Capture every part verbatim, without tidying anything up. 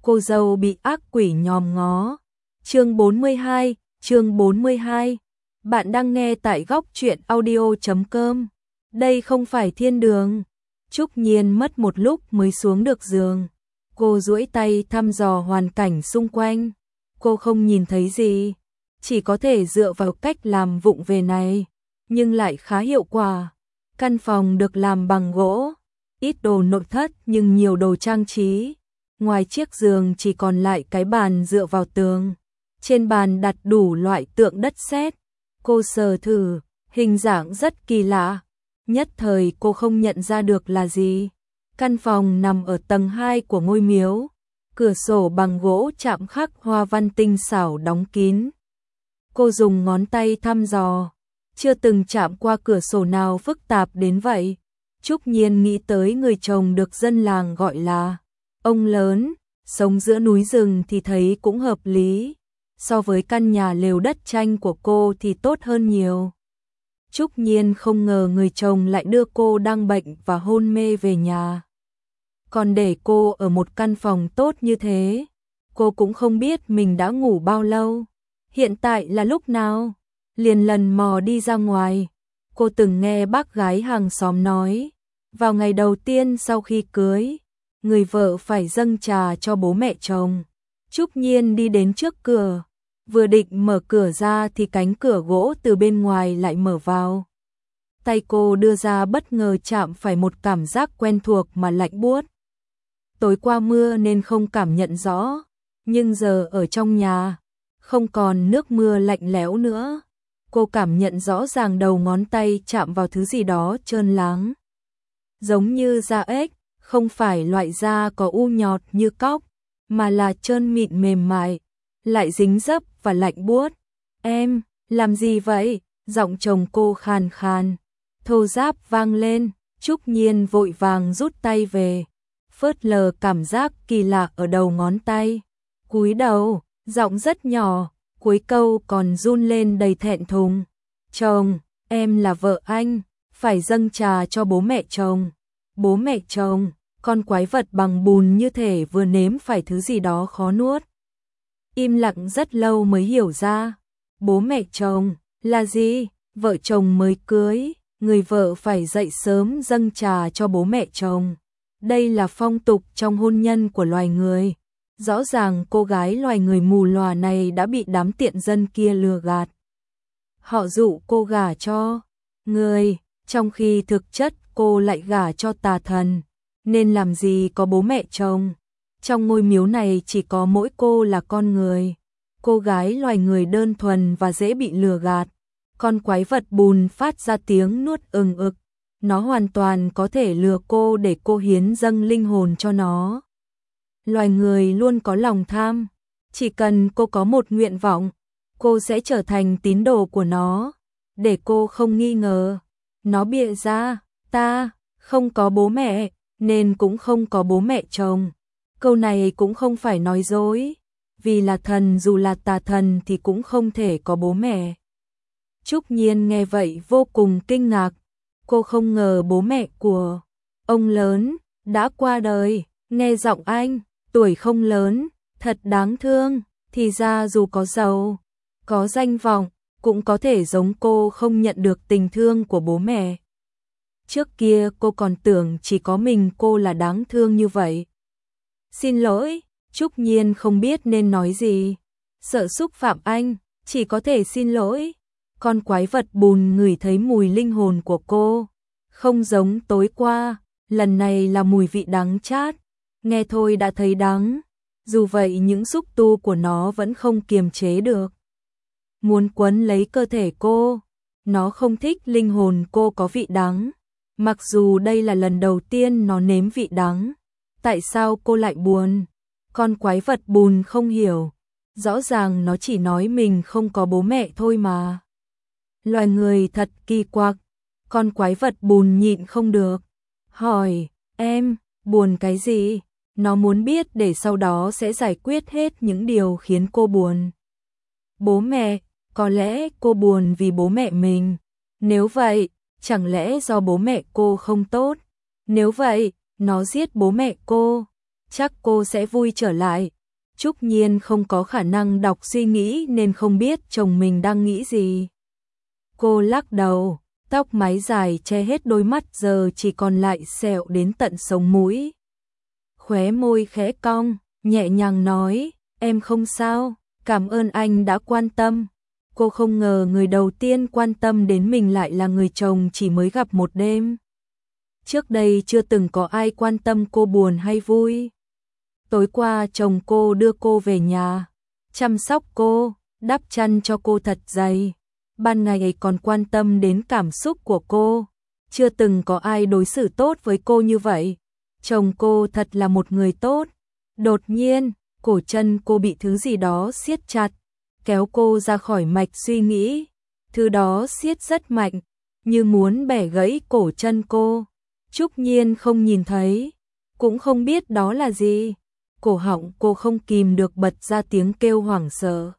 cô dâu bị ác quỷ nhòm ngó. Chương bốn mươi hai, chương bốn mươi hai. Bạn đang nghe tại góc truyện audio chấm com. Đây không phải thiên đường. Trúc Nhiên mất một lúc mới xuống được giường. Cô duỗi tay thăm dò hoàn cảnh xung quanh. Cô không nhìn thấy gì, chỉ có thể dựa vào cách làm vụng về này, nhưng lại khá hiệu quả. Căn phòng được làm bằng gỗ, ít đồ nội thất nhưng nhiều đồ trang trí. Ngoài chiếc giường chỉ còn lại cái bàn dựa vào tường. Trên bàn đặt đủ loại tượng đất sét. Cô sờ thử, hình dạng rất kỳ lạ. Nhất thời cô không nhận ra được là gì. Căn phòng nằm ở tầng hai của ngôi miếu. Cửa sổ bằng gỗ chạm khắc hoa văn tinh xảo đóng kín. Cô dùng ngón tay thăm dò, chưa từng chạm qua cửa sổ nào phức tạp đến vậy. Trúc Nhiên nghĩ tới người chồng được dân làng gọi là ông lớn, sống giữa núi rừng thì thấy cũng hợp lý. So với căn nhà lều đất tranh của cô thì tốt hơn nhiều. Trúc Nhiên không ngờ người chồng lại đưa cô đang bệnh và hôn mê về nhà, còn để cô ở một căn phòng tốt như thế. Cô cũng không biết mình đã ngủ bao lâu, hiện tại là lúc nào, liền lần mò đi ra ngoài. Cô từng nghe bác gái hàng xóm nói, vào ngày đầu tiên sau khi cưới, người vợ phải dâng trà cho bố mẹ chồng. Trúc Nhiên đi đến trước cửa, vừa định mở cửa ra thì cánh cửa gỗ từ bên ngoài lại mở vào. Tay cô đưa ra bất ngờ chạm phải một cảm giác quen thuộc mà lạnh buốt. Tối qua mưa nên không cảm nhận rõ, nhưng giờ ở trong nhà, không còn nước mưa lạnh lẽo nữa. Cô cảm nhận rõ ràng đầu ngón tay chạm vào thứ gì đó trơn láng, giống như da ếch, không phải loại da có u nhọt như cóc, mà là trơn mịn mềm mại, lại dính dấp và lạnh buốt. Em, làm gì vậy? Giọng chồng cô khàn khàn, thô ráp vang lên. Trúc Nhiên vội vàng rút tay về, phớt lờ cảm giác kỳ lạ ở đầu ngón tay. Cúi đầu, giọng rất nhỏ, cuối câu còn run lên đầy thẹn thùng. Chồng, em là vợ anh, phải dâng trà cho bố mẹ chồng. Bố mẹ chồng, con quái vật bằng bùn như thể vừa nếm phải thứ gì đó khó nuốt. Im lặng rất lâu mới hiểu ra, bố mẹ chồng là gì? Vợ chồng mới cưới, người vợ phải dậy sớm dâng trà cho bố mẹ chồng. Đây là phong tục trong hôn nhân của loài người. Rõ ràng cô gái loài người mù lòa này đã bị đám tiện dân kia lừa gạt. Họ dụ cô gả cho người, trong khi thực chất cô lại gả cho tà thần. Nên làm gì có bố mẹ chồng. Trong ngôi miếu này chỉ có mỗi cô là con người. Cô gái loài người đơn thuần và dễ bị lừa gạt. Con quái vật bùn phát ra tiếng nuốt ừng ực. Nó hoàn toàn có thể lừa cô để cô hiến dâng linh hồn cho nó. Loài người luôn có lòng tham. Chỉ cần cô có một nguyện vọng, cô sẽ trở thành tín đồ của nó. Để cô không nghi ngờ. Nó bịa ra, ta không có bố mẹ, nên cũng không có bố mẹ chồng. Câu này cũng không phải nói dối, vì là thần dù là tà thần thì cũng không thể có bố mẹ. Trúc Nhiên nghe vậy vô cùng kinh ngạc. Cô không ngờ bố mẹ của ông lớn đã qua đời. Nghe giọng anh, tuổi không lớn, thật đáng thương. Thì ra dù có giàu, có danh vọng, cũng có thể giống cô không nhận được tình thương của bố mẹ. Trước kia cô còn tưởng chỉ có mình cô là đáng thương như vậy. Xin lỗi, Trúc Nhiên không biết nên nói gì. Sợ xúc phạm anh, chỉ có thể xin lỗi. Con quái vật bùn ngửi thấy mùi linh hồn của cô. Không giống tối qua, lần này là mùi vị đắng chát. Nghe thôi đã thấy đắng. Dù vậy những xúc tu của nó vẫn không kiềm chế được. Muốn quấn lấy cơ thể cô. Nó không thích linh hồn cô có vị đắng. Mặc dù đây là lần đầu tiên nó nếm vị đắng. Tại sao cô lại buồn? Con quái vật bùn không hiểu. Rõ ràng nó chỉ nói mình không có bố mẹ thôi mà. Loài người thật kỳ quặc. Con quái vật bùn nhịn không được. Hỏi, em, buồn cái gì? Nó muốn biết để sau đó sẽ giải quyết hết những điều khiến cô buồn. Bố mẹ, có lẽ cô buồn vì bố mẹ mình. Nếu vậy, chẳng lẽ do bố mẹ cô không tốt? Nếu vậy, nó giết bố mẹ cô. chắc cô sẽ vui trở lại. Trúc Nhiên không có khả năng đọc suy nghĩ nên không biết chồng mình đang nghĩ gì. Cô lắc đầu, tóc mái dài che hết đôi mắt giờ chỉ còn lại sẹo đến tận sống mũi. Khóe môi khẽ cong, nhẹ nhàng nói, em không sao, cảm ơn anh đã quan tâm. Cô không ngờ người đầu tiên quan tâm đến mình lại là người chồng chỉ mới gặp một đêm. Trước đây chưa từng có ai quan tâm cô buồn hay vui. Tối qua chồng cô đưa cô về nhà, chăm sóc cô, đắp chăn cho cô thật dày. Ban ngày ấy còn quan tâm đến cảm xúc của cô. Chưa từng có ai đối xử tốt với cô như vậy. Chồng cô thật là một người tốt. Đột nhiên, cổ chân cô bị thứ gì đó siết chặt, kéo cô ra khỏi mạch suy nghĩ. Thứ đó siết rất mạnh, như muốn bẻ gãy cổ chân cô. Trúc Nhiên không nhìn thấy, cũng không biết đó là gì. Cổ họng cô không kìm được bật ra tiếng kêu hoảng sợ.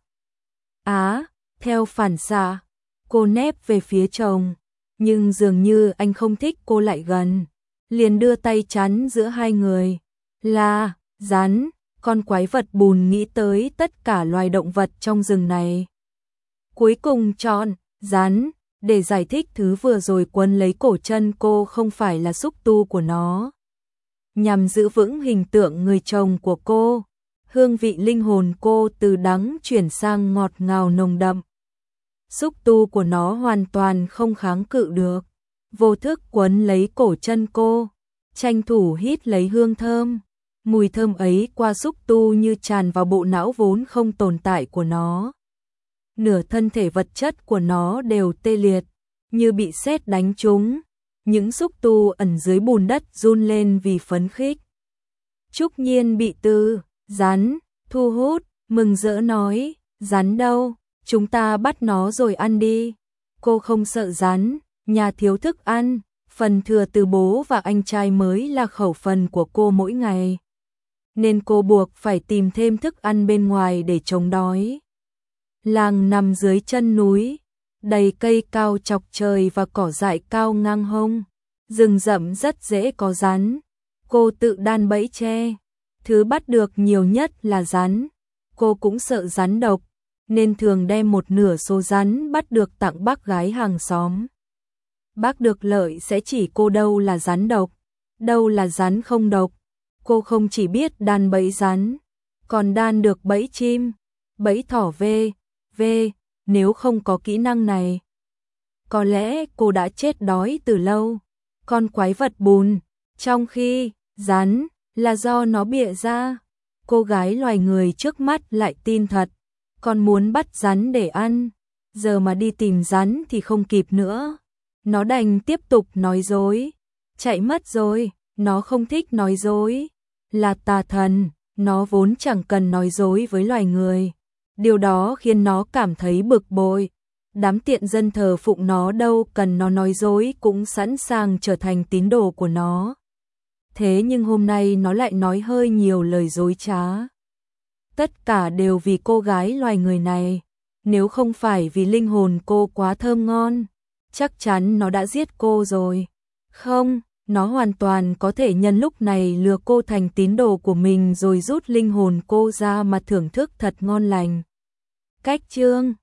Á, theo phản xạ, cô nép về phía chồng, nhưng dường như anh không thích cô lại gần, liền đưa tay chắn giữa hai người. Là, rắn, con quái vật bùn nghĩ tới tất cả loài động vật trong rừng này. Cuối cùng chọn, rắn, để giải thích thứ vừa rồi quấn lấy cổ chân cô không phải là xúc tu của nó. Nhằm giữ vững hình tượng người chồng của cô, hương vị linh hồn cô từ đắng chuyển sang ngọt ngào nồng đậm. Xúc tu của nó hoàn toàn không kháng cự được, vô thức quấn lấy cổ chân cô, tranh thủ hít lấy hương thơm. Mùi thơm ấy qua xúc tu như tràn vào bộ não vốn không tồn tại của nó. Nửa thân thể vật chất của nó đều tê liệt, như bị sét đánh trúng. Những xúc tu ẩn dưới bùn đất run lên vì phấn khích. Trúc Nhiên bị từ, rắn, thu hút, mừng rỡ nói, rắn đâu, chúng ta bắt nó rồi ăn đi. Cô không sợ rắn, nhà thiếu thức ăn, phần thừa từ bố và anh trai mới là khẩu phần của cô mỗi ngày. Nên cô buộc phải tìm thêm thức ăn bên ngoài để chống đói. Làng nằm dưới chân núi, đầy cây cao chọc trời và cỏ dại cao ngang hông. Rừng rậm rất dễ có rắn. Cô tự đan bẫy tre. Thứ bắt được nhiều nhất là rắn. Cô cũng sợ rắn độc, nên thường đem một nửa số rắn bắt được tặng bác gái hàng xóm. Bác được lợi sẽ chỉ cô đâu là rắn độc, đâu là rắn không độc. Cô không chỉ biết đan bẫy rắn, còn đan được bẫy chim, bẫy thỏ vê, vê, nếu không có kỹ năng này. Có lẽ cô đã chết đói từ lâu. Con quái vật bùn, trong khi rắn là do nó bịa ra. Cô gái loài người trước mắt lại tin thật, còn muốn bắt rắn để ăn. Giờ mà đi tìm rắn thì không kịp nữa. Nó đành tiếp tục nói dối. Chạy mất rồi, nó không thích nói dối. Là tà thần, nó vốn chẳng cần nói dối với loài người. Điều đó khiến nó cảm thấy bực bội. Đám tiện dân thờ phụng nó đâu cần nó nói dối cũng sẵn sàng trở thành tín đồ của nó. Thế nhưng hôm nay nó lại nói hơi nhiều lời dối trá. Tất cả đều vì cô gái loài người này. Nếu không phải vì linh hồn cô quá thơm ngon, chắc chắn nó đã giết cô rồi. Không, nó hoàn toàn có thể nhân lúc này lừa cô thành tín đồ của mình rồi rút linh hồn cô ra mà thưởng thức thật ngon lành. Cách chương